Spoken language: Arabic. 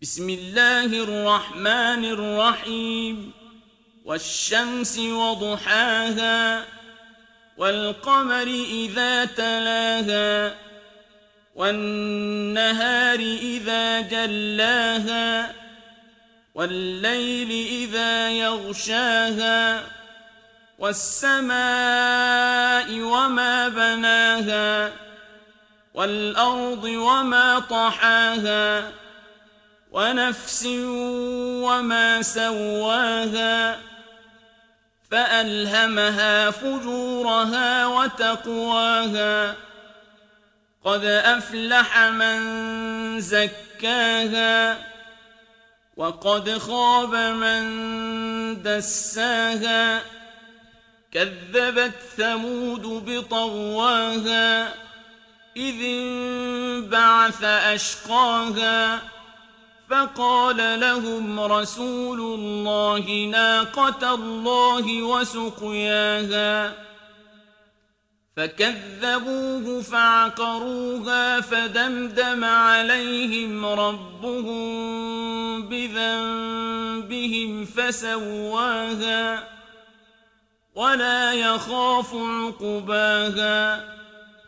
بسم الله الرحمن الرحيم والشمس وضحاها والقمر إذا تلاها والنهار إذا جلاها والليل إذا يغشاها والسماء وما بناها والأرض وما طحاها ونفس وما سواها فألهمها فجورها وتقواها قد أفلح من زكاها وقد خاب من دساها كذبت ثمود بطغواها إذ انبعث أشقاها فقال لهم رسول الله ناقة الله وسقياها فكذبوه فعقروها فدمدم عليهم ربهم بذنبهم فسواها ولا يخاف عقباها